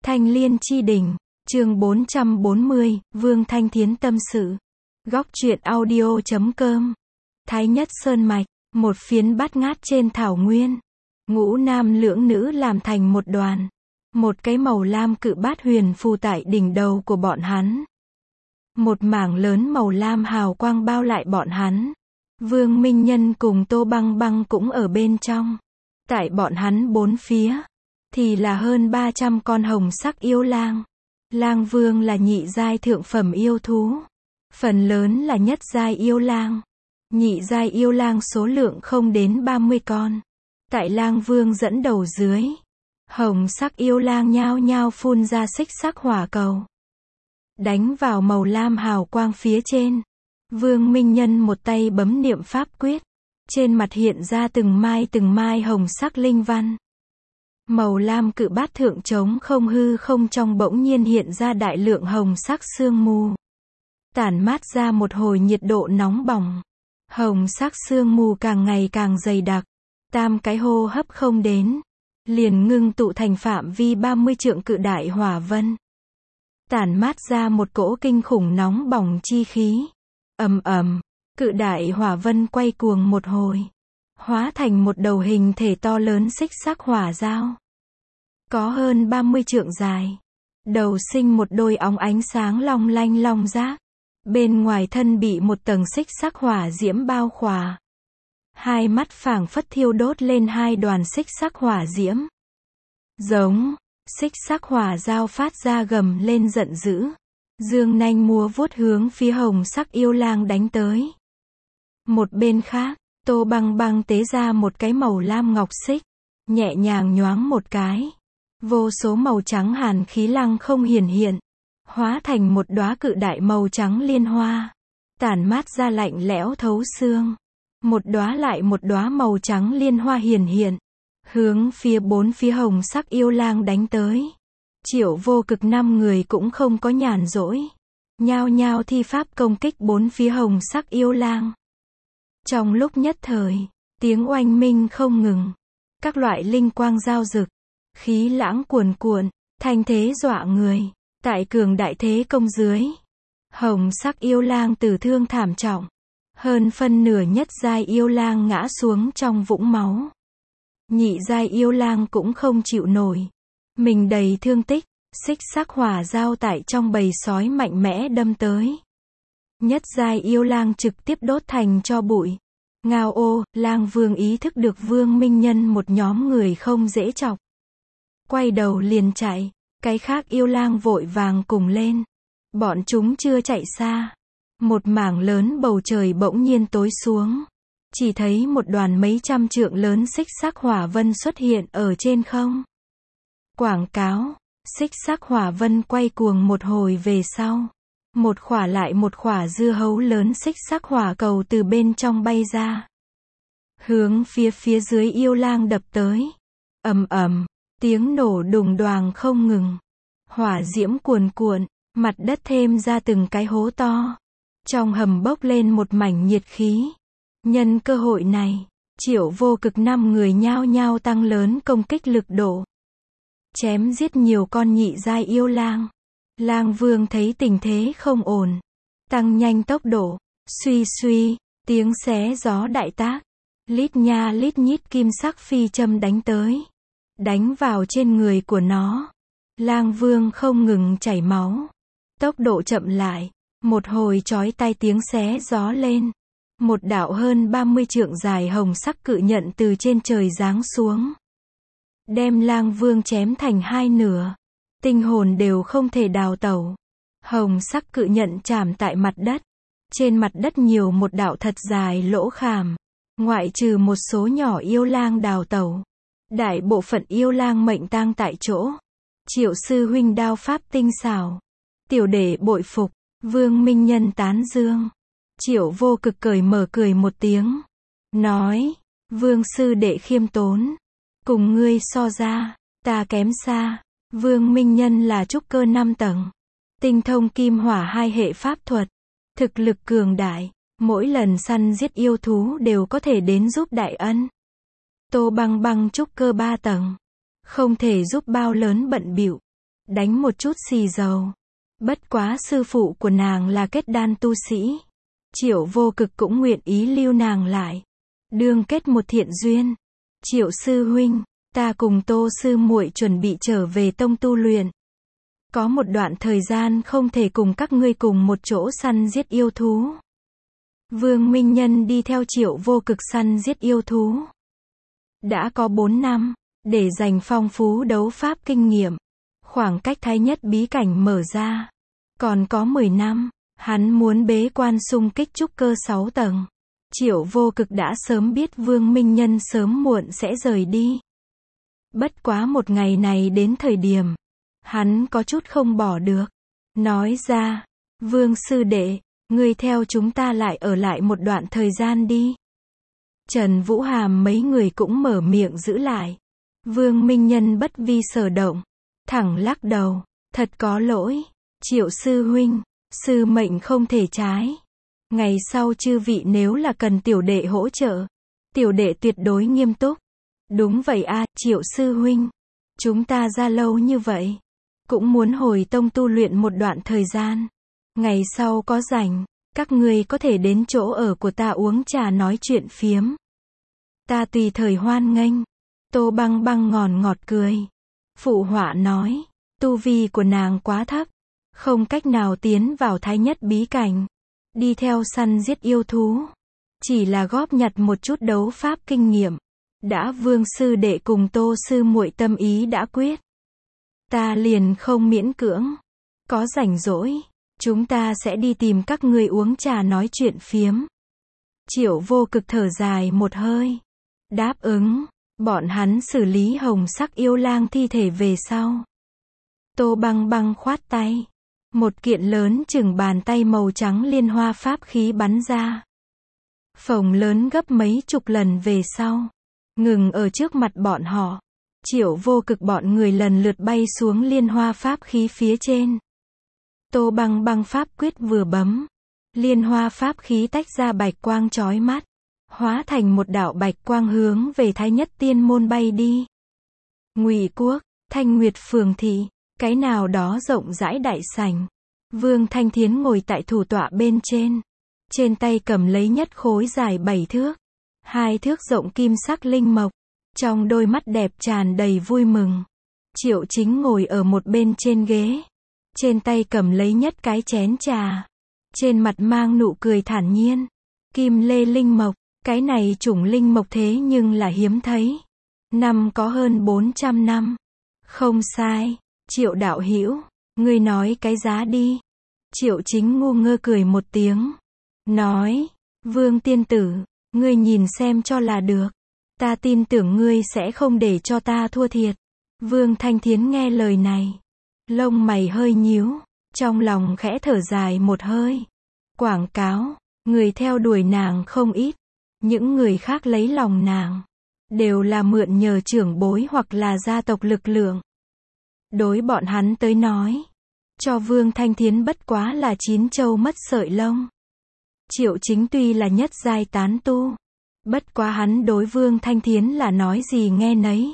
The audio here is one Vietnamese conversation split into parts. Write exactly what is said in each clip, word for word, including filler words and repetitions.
Thanh Liên Chi Đỉnh, chương bốn trăm bốn mươi, Vương Thanh Thiến tâm sự. Góc truyện audio chấm com. Thái Nhất Sơn Mạch, một phiến bát ngát trên thảo nguyên. Ngũ nam lưỡng nữ làm thành một đoàn. Một cái màu lam cự bát huyền phù tại đỉnh đầu của bọn hắn. Một mảng lớn màu lam hào quang bao lại bọn hắn. Vương Minh Nhân cùng Tô Băng Băng cũng ở bên trong. Tại bọn hắn bốn phía, thì là hơn ba trăm con hồng sắc yêu lang. Lang vương là nhị giai thượng phẩm yêu thú. Phần lớn là nhất giai yêu lang. Nhị giai yêu lang số lượng không đến ba mươi con. Tại lang vương dẫn đầu dưới, hồng sắc yêu lang nhao nhao phun ra xích sắc hỏa cầu. Đánh vào màu lam hào quang phía trên. Vương Minh Nhân một tay bấm niệm pháp quyết. Trên mặt hiện ra từng mai từng mai hồng sắc linh văn. Màu lam cự bát thượng trống không hư không trong bỗng nhiên hiện ra đại lượng hồng sắc sương mù. Tản mát ra một hồi nhiệt độ nóng bỏng. Hồng sắc sương mù càng ngày càng dày đặc. Tam cái hô hấp không đến, liền ngưng tụ thành phạm vi ba mươi trượng cự đại hỏa vân. Tản mát ra một cỗ kinh khủng nóng bỏng chi khí. Ầm ầm, cự đại hỏa vân quay cuồng một hồi, hóa thành một đầu hình thể to lớn xích sắc hỏa dao. Có hơn ba mươi trượng dài. Đầu sinh một đôi óng ánh sáng long lanh long giác. Bên ngoài thân bị một tầng xích sắc hỏa diễm bao khỏa. Hai mắt phảng phất thiêu đốt lên hai đoàn xích sắc hỏa diễm. Giống, xích sắc hỏa dao phát ra gầm lên giận dữ. Dương nanh múa vuốt hướng phía hồng sắc yêu lang đánh tới. Một bên khác, Tô Băng Băng tế ra một cái màu lam ngọc xích. Nhẹ nhàng nhoáng một cái. Vô số màu trắng hàn khí lăng không hiển hiện. Hóa thành một đóa cự đại màu trắng liên hoa. Tản mát ra lạnh lẽo thấu xương. Một đóa lại một đóa màu trắng liên hoa hiển hiện. Hướng phía bốn phía hồng sắc yêu lang đánh tới. Triệu Vô Cực năm người cũng không có nhàn rỗi. Nhao nhao thi pháp công kích bốn phía hồng sắc yêu lang. Trong lúc nhất thời, tiếng oanh minh không ngừng. Các loại linh quang giao rực. Khí lãng cuồn cuộn, thanh thế dọa người. Tại cường đại thế công dưới, hồng sắc yêu lang tử thương thảm trọng. Hơn phân nửa nhất giai yêu lang ngã xuống trong vũng máu. Nhị giai yêu lang cũng không chịu nổi. Mình đầy thương tích, xích sắc hỏa dao tại trong bầy sói mạnh mẽ đâm tới. Nhất giai yêu lang trực tiếp đốt thành tro bụi. Ngao ô, lang vương ý thức được Vương Minh Nhân một nhóm người không dễ chọc. Quay đầu liền chạy, cái khác yêu lang vội vàng cùng lên. Bọn chúng chưa chạy xa. Một mảng lớn bầu trời bỗng nhiên tối xuống. Chỉ thấy một đoàn mấy trăm trượng lớn xích sắc hỏa vân xuất hiện ở trên không. Quảng cáo, xích sắc hỏa vân quay cuồng một hồi về sau. Một khỏa lại một khỏa dưa hấu lớn xích sắc hỏa cầu từ bên trong bay ra. Hướng phía phía dưới yêu lang đập tới. Ầm ầm, tiếng nổ đùng đoàng không ngừng. Hỏa diễm cuồn cuộn, mặt đất thêm ra từng cái hố to. Trong hầm bốc lên một mảnh nhiệt khí. Nhân cơ hội này, Triệu Vô Cực năm người nhao nhao tăng lớn công kích lực độ. Chém giết nhiều con nhị giai yêu lang. Lang vương thấy tình thế không ổn. Tăng nhanh tốc độ. Suy suy, tiếng xé gió đại tác. Lít nha lít nhít kim sắc phi châm đánh tới. Đánh vào trên người của nó. Lang vương không ngừng chảy máu. Tốc độ chậm lại. Một hồi chói tai tiếng xé gió lên. Một đạo hơn ba mươi trượng dài hồng sắc cự nhận từ trên trời giáng xuống. Đem lang vương chém thành hai nửa. Tinh hồn đều không thể đào tẩu. Hồng sắc cự nhận chạm tại mặt đất. Trên mặt đất nhiều một đạo thật dài lỗ khảm. Ngoại trừ một số nhỏ yêu lang đào tẩu. Đại bộ phận yêu lang mệnh tang tại chỗ. Triệu sư huynh đao pháp tinh xảo. Tiểu đệ bội phục. Vương Minh Nhân tán dương. Triệu Vô Cực cười mở cười một tiếng. Nói, Vương sư đệ khiêm tốn. Cùng ngươi so ra, ta kém xa. Vương Minh Nhân là trúc cơ năm tầng. Tinh thông kim hỏa hai hệ pháp thuật. Thực lực cường đại. Mỗi lần săn giết yêu thú đều có thể đến giúp đại ân. Tô Băng Băng trúc cơ ba tầng. Không thể giúp bao lớn bận bịu. đánh một chút xì dầu. Bất quá sư phụ của nàng là kết đan tu sĩ. Triệu Vô Cực cũng nguyện ý lưu nàng lại. Đương kết một thiện duyên. Triệu sư huynh, ta cùng Tô sư muội chuẩn bị trở về tông tu luyện. Có một đoạn thời gian không thể cùng các ngươi cùng một chỗ săn giết yêu thú. Vương Minh Nhân đi theo Triệu Vô Cực săn giết yêu thú. Đã có bốn năm, để dành phong phú đấu pháp kinh nghiệm. Khoảng cách thái nhất bí cảnh mở ra. Còn có mười năm, hắn muốn bế quan xung kích trúc cơ sáu tầng. Triệu Vô Cực đã sớm biết Vương Minh Nhân sớm muộn sẽ rời đi. Bất quá một ngày này đến thời điểm, hắn có chút không bỏ được. Nói ra, Vương sư đệ, ngươi theo chúng ta lại ở lại một đoạn thời gian đi. Trần Vũ Hàm mấy người cũng mở miệng giữ lại. Vương Minh Nhân bất vi sở động, thẳng lắc đầu, thật có lỗi, Triệu sư huynh, sư mệnh không thể trái. Ngày sau chư vị nếu là cần tiểu đệ hỗ trợ, tiểu đệ tuyệt đối nghiêm túc. Đúng vậy a, Triệu sư huynh, chúng ta ra lâu như vậy, cũng muốn hồi tông tu luyện một đoạn thời gian. Ngày sau có rảnh, các ngươi có thể đến chỗ ở của ta uống trà nói chuyện phiếm. Ta tùy thời hoan nghênh. Tô Băng Băng ngòn ngọt cười. Phụ họa nói, tu vi của nàng quá thấp, không cách nào tiến vào thái nhất bí cảnh, đi theo săn giết yêu thú, chỉ là góp nhặt một chút đấu pháp kinh nghiệm. Đã Vương sư đệ cùng Tô sư muội tâm ý đã quyết, ta liền không miễn cưỡng. Có rảnh rỗi, chúng ta sẽ đi tìm các ngươi uống trà nói chuyện phiếm. Triệu Vô Cực thở dài một hơi, đáp ứng. Bọn hắn xử lý hồng sắc yêu lang thi thể về sau. Tô Băng Băng khoát tay. Một kiện lớn chừng bàn tay màu trắng liên hoa pháp khí bắn ra. Phồng lớn gấp mấy chục lần về sau. Ngừng ở trước mặt bọn họ. Triệu Vô Cực bọn người lần lượt bay xuống liên hoa pháp khí phía trên. Tô Băng Băng pháp quyết vừa bấm. Liên hoa pháp khí tách ra bạch quang chói mắt. Hóa thành một đạo bạch quang hướng về Thái Nhất Tiên Môn bay đi. Ngụy Quốc, Thanh Nguyệt phường thị, cái nào đó rộng rãi đại sảnh. Vương Thanh Thiến ngồi tại thủ tọa bên trên. Trên tay cầm lấy nhất khối dài bảy thước. Hai thước rộng kim sắc linh mộc. Trong đôi mắt đẹp tràn đầy vui mừng. Triệu Chính ngồi ở một bên trên ghế. Trên tay cầm lấy nhất cái chén trà. Trên mặt mang nụ cười thản nhiên. Kim lê linh mộc. Cái này chủng linh mộc thế nhưng là hiếm thấy. Năm có hơn bốn trăm năm. Không sai. Triệu đạo hữu, ngươi nói cái giá đi. Triệu Chính ngu ngơ cười một tiếng. Nói, Vương tiên tử, ngươi nhìn xem cho là được. Ta tin tưởng ngươi sẽ không để cho ta thua thiệt. Vương Thanh Thiến nghe lời này. Lông mày hơi nhíu. Trong lòng khẽ thở dài một hơi. Quảng cáo, người theo đuổi nàng không ít. Những người khác lấy lòng nàng, đều là mượn nhờ trưởng bối hoặc là gia tộc lực lượng. Đối bọn hắn tới nói, cho Vương Thanh Thiến bất quá là chín châu mất sợi lông. Triệu Chính tuy là nhất giai tán tu, bất quá hắn đối Vương Thanh Thiến là nói gì nghe nấy.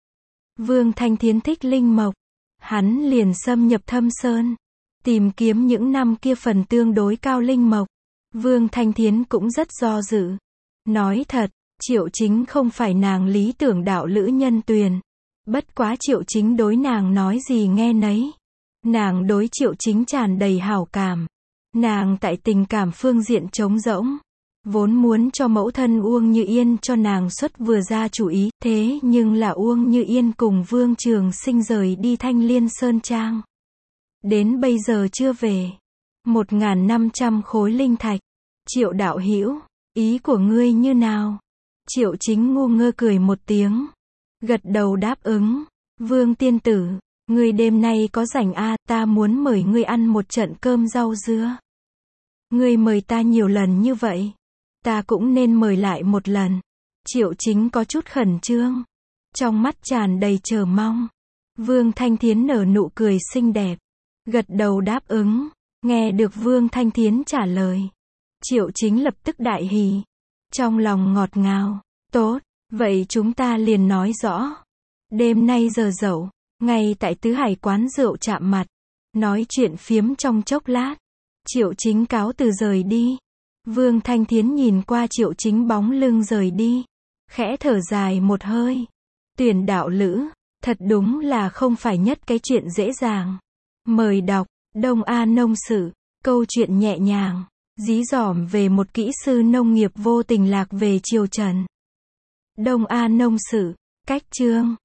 Vương Thanh Thiến thích linh mộc, hắn liền xâm nhập thâm sơn, tìm kiếm những năm kia phần tương đối cao linh mộc. Vương Thanh Thiến cũng rất do dự. Nói thật, Triệu Chính không phải nàng lý tưởng đạo lữ nhân tuyền. Bất quá Triệu Chính đối nàng nói gì nghe nấy. Nàng đối Triệu Chính tràn đầy hảo cảm. Nàng tại tình cảm phương diện trống rỗng. Vốn muốn cho mẫu thân Uông Như Yên cho nàng xuất vừa ra chủ ý. Thế nhưng là Uông Như Yên cùng Vương Trường Sinh rời đi Thanh Liên Sơn Trang. Đến bây giờ chưa về. Một ngàn năm trăm khối linh thạch. Triệu đạo hữu, ý của ngươi như nào? Triệu Chính ngu ngơ cười một tiếng. Gật đầu đáp ứng. Vương tiên tử, ngươi đêm nay có rảnh a, ta muốn mời ngươi ăn một trận cơm rau dưa. Ngươi mời ta nhiều lần như vậy, ta cũng nên mời lại một lần. Triệu Chính có chút khẩn trương. Trong mắt tràn đầy chờ mong. Vương Thanh Thiến nở nụ cười xinh đẹp. Gật đầu đáp ứng. Nghe được Vương Thanh Thiến trả lời. Triệu Chính lập tức đại hỉ. Trong lòng ngọt ngào. Tốt, vậy chúng ta liền nói rõ. Đêm nay giờ dậu, Ngay tại Tứ Hải quán rượu chạm mặt, nói chuyện phiếm trong chốc lát, Triệu Chính cáo từ rời đi. Vương Thanh Thiến nhìn qua Triệu Chính bóng lưng rời đi, khẽ thở dài một hơi. Tuyển đạo lữ, thật đúng là không phải nhất cái chuyện dễ dàng. Mời đọc, Đông A Nông Sự, câu chuyện nhẹ nhàng, dí dỏm về một kỹ sư nông nghiệp vô tình lạc về triều Trần. Đông A Nông Sự, cách chương